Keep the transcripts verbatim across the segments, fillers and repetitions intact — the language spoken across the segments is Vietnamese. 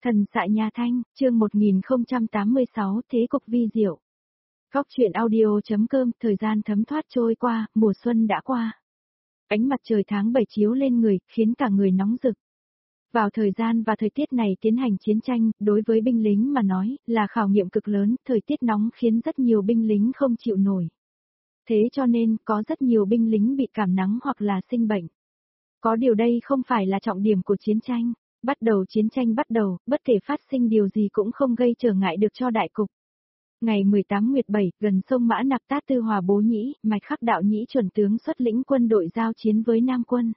Thần xạ nhà Thanh, chương một nghìn không trăm tám mươi sáu, thế cục vi diệu. Góc truyện audio.com, thời gian thấm thoát trôi qua, mùa xuân đã qua. Ánh mặt trời tháng bảy chiếu lên người, khiến cả người nóng rực. Vào thời gian và thời tiết này tiến hành chiến tranh, đối với binh lính mà nói, là khảo nghiệm cực lớn, thời tiết nóng khiến rất nhiều binh lính không chịu nổi. Thế cho nên, có rất nhiều binh lính bị cảm nắng hoặc là sinh bệnh. Có điều đây không phải là trọng điểm của chiến tranh. Bắt đầu chiến tranh bắt đầu, bất kể phát sinh điều gì cũng không gây trở ngại được cho đại cục. Ngày mười tám nguyệt bảy, gần sông Mã Nặc Tát Tư Hòa Bố Nhĩ, Mạch Khắc Đạo Nhĩ chuẩn tướng xuất lĩnh quân đội giao chiến với Nam quân.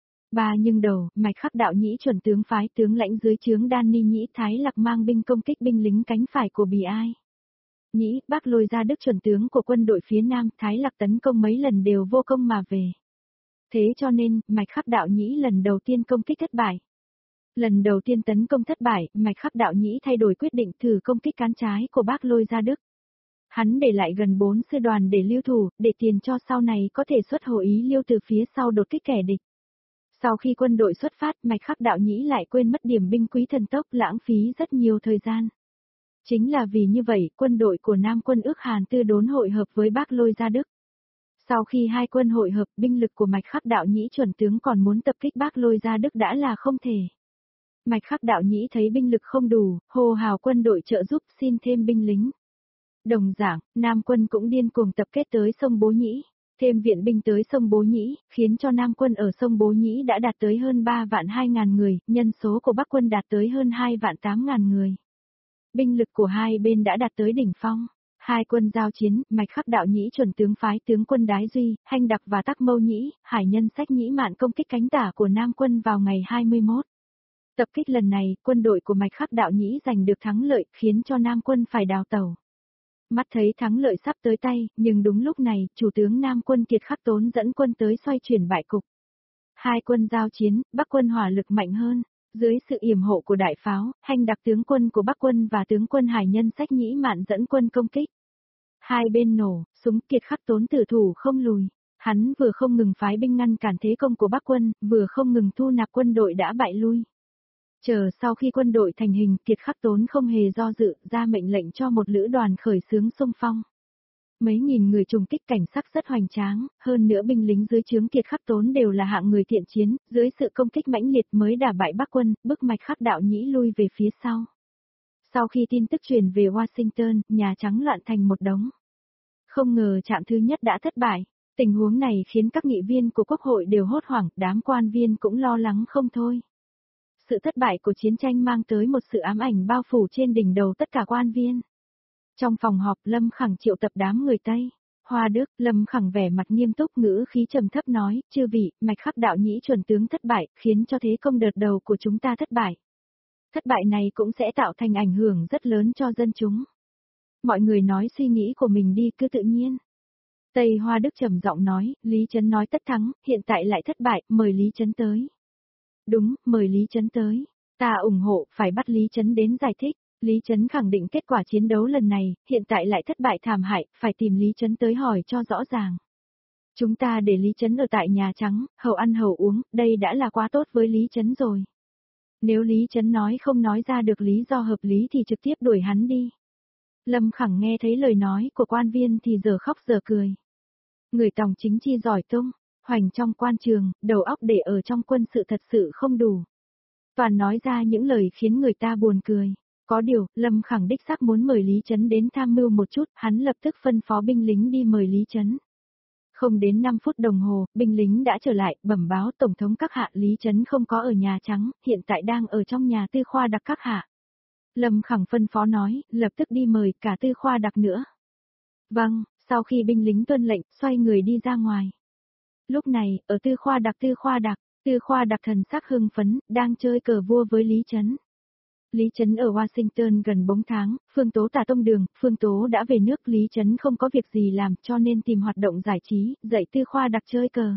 Ba nhưng đầu, Mạch Khắc Đạo Nhĩ chuẩn tướng phái tướng lãnh dưới trướng Đan Ni Nhĩ Thái Lạc mang binh công kích binh lính cánh phải của Bì Ai. Nhĩ, Bác Lôi Gia Đức chuẩn tướng của quân đội phía Nam, Thái Lạc tấn công mấy lần đều vô công mà về. Thế cho nên, Mạch Khắc Đạo Nhĩ lần đầu tiên công kích thất bại. Lần đầu tiên tấn công thất bại, Mạch Khắc Đạo Nhĩ thay đổi quyết định thử công kích cán trái của Bác Lôi Gia Đức. Hắn để lại gần bốn sư đoàn để lưu thủ, để tiền cho sau này có thể xuất hồ ý liêu từ phía sau đột kích kẻ địch. Sau khi quân đội xuất phát, Mạch Khắc Đạo Nhĩ lại quên mất điểm binh quý thần tốc, lãng phí rất nhiều thời gian. Chính là vì như vậy, quân đội của Nam quân ước Hàn Tư Đốn hội hợp với Bác Lôi Gia Đức. Sau khi hai quân hội hợp, binh lực của Mạch Khắc Đạo Nhĩ chuẩn tướng còn muốn tập kích Bác Lôi Gia Đức đã là không thể. Mạch Khắc Đạo Nhĩ thấy binh lực không đủ, hô hào quân đội trợ giúp xin thêm binh lính. Đồng dạng, Nam quân cũng điên cuồng tập kết tới sông Bố Nhĩ, thêm viện binh tới sông Bố Nhĩ, khiến cho Nam quân ở sông Bố Nhĩ đã đạt tới hơn ba vạn hai ngàn người, nhân số của Bắc quân đạt tới hơn hai vạn tám ngàn người. Binh lực của hai bên đã đạt tới đỉnh phong. Hai quân giao chiến, Mạch Khắc Đạo Nhĩ chuẩn tướng phái tướng quân Đái Duy, Hanh Đặc và Tắc Mâu Nhĩ, Hải Nhân Sách Nhĩ Mạn công kích cánh tả của Nam quân vào ngày hai mươi mốt. Tập kích lần này, quân đội của Mạch Khắc Đạo Nhĩ giành được thắng lợi, khiến cho Nam quân phải đào tẩu. Mắt thấy thắng lợi sắp tới tay, nhưng đúng lúc này, chủ tướng Nam quân Kiệt Khắc Tốn dẫn quân tới xoay chuyển bại cục. Hai quân giao chiến, Bắc quân hỏa lực mạnh hơn, dưới sự yểm hộ của đại pháo, Hanh Đặc tướng quân của Bắc quân và tướng quân Hải Nhân Sách Nhĩ Mạn dẫn quân công kích. Hai bên nổ, súng Kiệt Khắc Tốn tử thủ không lùi. Hắn vừa không ngừng phái binh ngăn cản thế công của Bắc quân, vừa không ngừng thu nạp quân đội đã bại lui. Chờ sau khi quân đội thành hình, Kiệt Khắc Tốn không hề do dự, ra mệnh lệnh cho một lữ đoàn khởi xướng xung phong. Mấy nghìn người trùng kích cảnh sắc rất hoành tráng, hơn nữa binh lính dưới trướng Kiệt Khắc Tốn đều là hạng người thiện chiến, dưới sự công kích mãnh liệt mới đả bại Bắc quân, bức Mạch Khắc Đạo Nhĩ lui về phía sau. Sau khi tin tức truyền về Washington, Nhà Trắng loạn thành một đống. Không ngờ trạm thứ nhất đã thất bại, tình huống này khiến các nghị viên của Quốc hội đều hốt hoảng, đám quan viên cũng lo lắng không thôi. Sự thất bại của chiến tranh mang tới một sự ám ảnh bao phủ trên đỉnh đầu tất cả quan viên. Trong phòng họp, Lâm Khẳng triệu tập đám người Tây, Hoa Đức, Lâm Khẳng vẻ mặt nghiêm túc ngữ khí trầm thấp nói, chư vị, Mạch Khắc Đạo Nhĩ chuẩn tướng thất bại, khiến cho thế công đợt đầu của chúng ta thất bại. Thất bại này cũng sẽ tạo thành ảnh hưởng rất lớn cho dân chúng. Mọi người nói suy nghĩ của mình đi cứ tự nhiên. Tây Hoa Đức trầm giọng nói, Lý Chấn nói tất thắng, hiện tại lại thất bại, mời Lý Chấn tới. Đúng, mời Lý Chấn tới. Ta ủng hộ, phải bắt Lý Chấn đến giải thích. Lý Chấn khẳng định kết quả chiến đấu lần này, hiện tại lại thất bại thảm hại, phải tìm Lý Chấn tới hỏi cho rõ ràng. Chúng ta để Lý Chấn ở tại Nhà Trắng, hầu ăn hầu uống, đây đã là quá tốt với Lý Chấn rồi. Nếu Lý Chấn nói không nói ra được lý do hợp lý thì trực tiếp đuổi hắn đi. Lâm Khẳng nghe thấy lời nói của quan viên thì giờ khóc giờ cười. Người tòng chính chi giỏi tung, hoành trong quan trường, đầu óc để ở trong quân sự thật sự không đủ. Toàn nói ra những lời khiến người ta buồn cười. Có điều, Lâm Khẳng đích xác muốn mời Lý Chấn đến tham mưu một chút, hắn lập tức phân phó binh lính đi mời Lý Chấn. Không đến năm phút đồng hồ, binh lính đã trở lại, bẩm báo Tổng thống các hạ Lý Chấn không có ở Nhà Trắng, hiện tại đang ở trong nhà Tư Khoa Đặc các hạ. Lâm Khẳng phân phó nói, lập tức đi mời cả Tư Khoa Đặc nữa. Vâng, sau khi binh lính tuân lệnh, xoay người đi ra ngoài. Lúc này, ở Tư Khoa Đặc Tư Khoa Đặc, Tư Khoa Đặc thần sắc hưng phấn, đang chơi cờ vua với Lý Chấn. Lý Chấn ở Washington gần bốn tháng, Phương Tố tả tông đường, Phương Tố đã về nước, Lý Chấn không có việc gì làm cho nên tìm hoạt động giải trí, dạy Tư Khoa Đặc chơi cờ.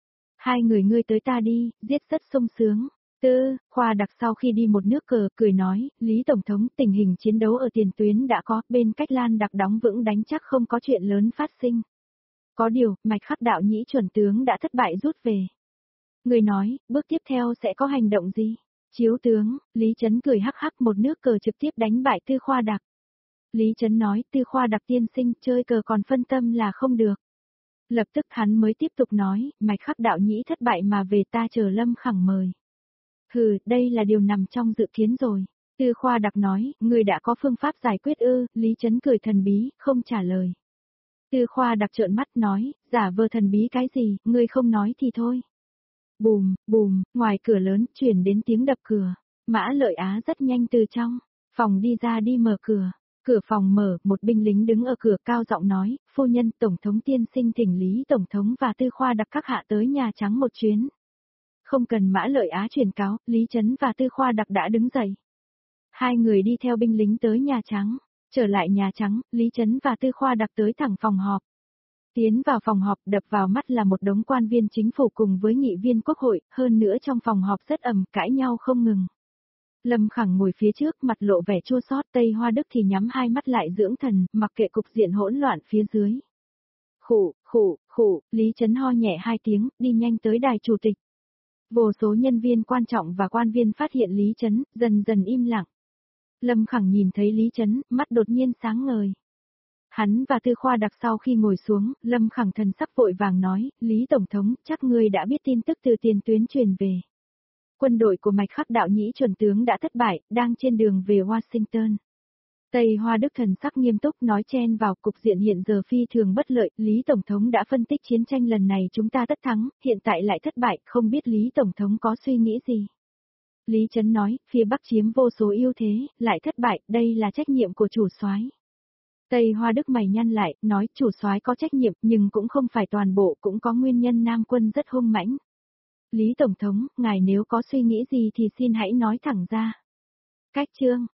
Hai người ngươi tới ta đi, giết rất sung sướng. Tư Khoa Đặc sau khi đi một nước cờ, cười nói, Lý Tổng thống, tình hình chiến đấu ở tiền tuyến đã có, bên cách Lan Đặc đóng vững đánh chắc không có chuyện lớn phát sinh. Có điều, Mạch Khắc Đạo Nhĩ chuẩn tướng đã thất bại rút về. Người nói, bước tiếp theo sẽ có hành động gì? Chiếu tướng, Lý Chấn cười hắc hắc một nước cờ trực tiếp đánh bại Tư Khoa Đặc. Lý Chấn nói, Tư Khoa Đặc tiên sinh chơi cờ còn phân tâm là không được. Lập tức hắn mới tiếp tục nói, Mạch Khắc đạo nhĩ thất bại mà về ta chờ Lâm Khẳng mời. Hừ, đây là điều nằm trong dự kiến rồi. Tư Khoa Đặc nói, người đã có phương pháp giải quyết ư, Lý Chấn cười thần bí, không trả lời. Tư Khoa Đặc trợn mắt nói, giả vờ thần bí cái gì, ngươi không nói thì thôi. Bùm, bùm, ngoài cửa lớn chuyển đến tiếng đập cửa. Mã Lợi Á rất nhanh từ trong phòng đi ra đi mở cửa. Cửa phòng mở, một binh lính đứng ở cửa cao giọng nói, phu nhân Tổng thống tiên sinh thỉnh Lý Tổng thống và Tư Khoa Đặc các hạ tới Nhà Trắng một chuyến. Không cần Mã Lợi Á truyền cáo, Lý Chấn và Tư Khoa Đặc đã đứng dậy. Hai người đi theo binh lính tới Nhà Trắng. Trở lại Nhà Trắng, Lý Chấn và Tư Khoa Đặc tới thẳng phòng họp. Tiến vào phòng họp đập vào mắt là một đống quan viên chính phủ cùng với nghị viên quốc hội, hơn nữa trong phòng họp rất ầm cãi nhau không ngừng. Lâm Khẳng ngồi phía trước mặt lộ vẻ chua xót, Tây Hoa Đức thì nhắm hai mắt lại dưỡng thần, mặc kệ cục diện hỗn loạn phía dưới. Khụ, khụ, khụ, Lý Chấn ho nhẹ hai tiếng, đi nhanh tới đài chủ tịch. Vô số nhân viên quan trọng và quan viên phát hiện Lý Chấn, dần dần im lặng. Lâm Khẳng nhìn thấy Lý Chấn, mắt đột nhiên sáng ngời. Hắn và Tư Khoa Đặc sau khi ngồi xuống, Lâm Khẳng thần sắc vội vàng nói, Lý Tổng thống, chắc ngươi đã biết tin tức từ tiền tuyến truyền về. Quân đội của Mạch Khắc đạo nhĩ chuẩn tướng đã thất bại, đang trên đường về Washington. Tây Hoa Đức thần sắc nghiêm túc nói chen vào cục diện hiện giờ phi thường bất lợi, Lý Tổng thống đã phân tích chiến tranh lần này chúng ta tất thắng, hiện tại lại thất bại, không biết Lý Tổng thống có suy nghĩ gì. Lý Chấn nói, phía Bắc chiếm vô số ưu thế, lại thất bại, đây là trách nhiệm của chủ soái. Tây Hoa Đức mày nhăn lại, nói chủ soái có trách nhiệm nhưng cũng không phải toàn bộ, cũng có nguyên nhân Nam quân rất hung mãnh. Lý Tổng thống, ngài nếu có suy nghĩ gì thì xin hãy nói thẳng ra. Cách chương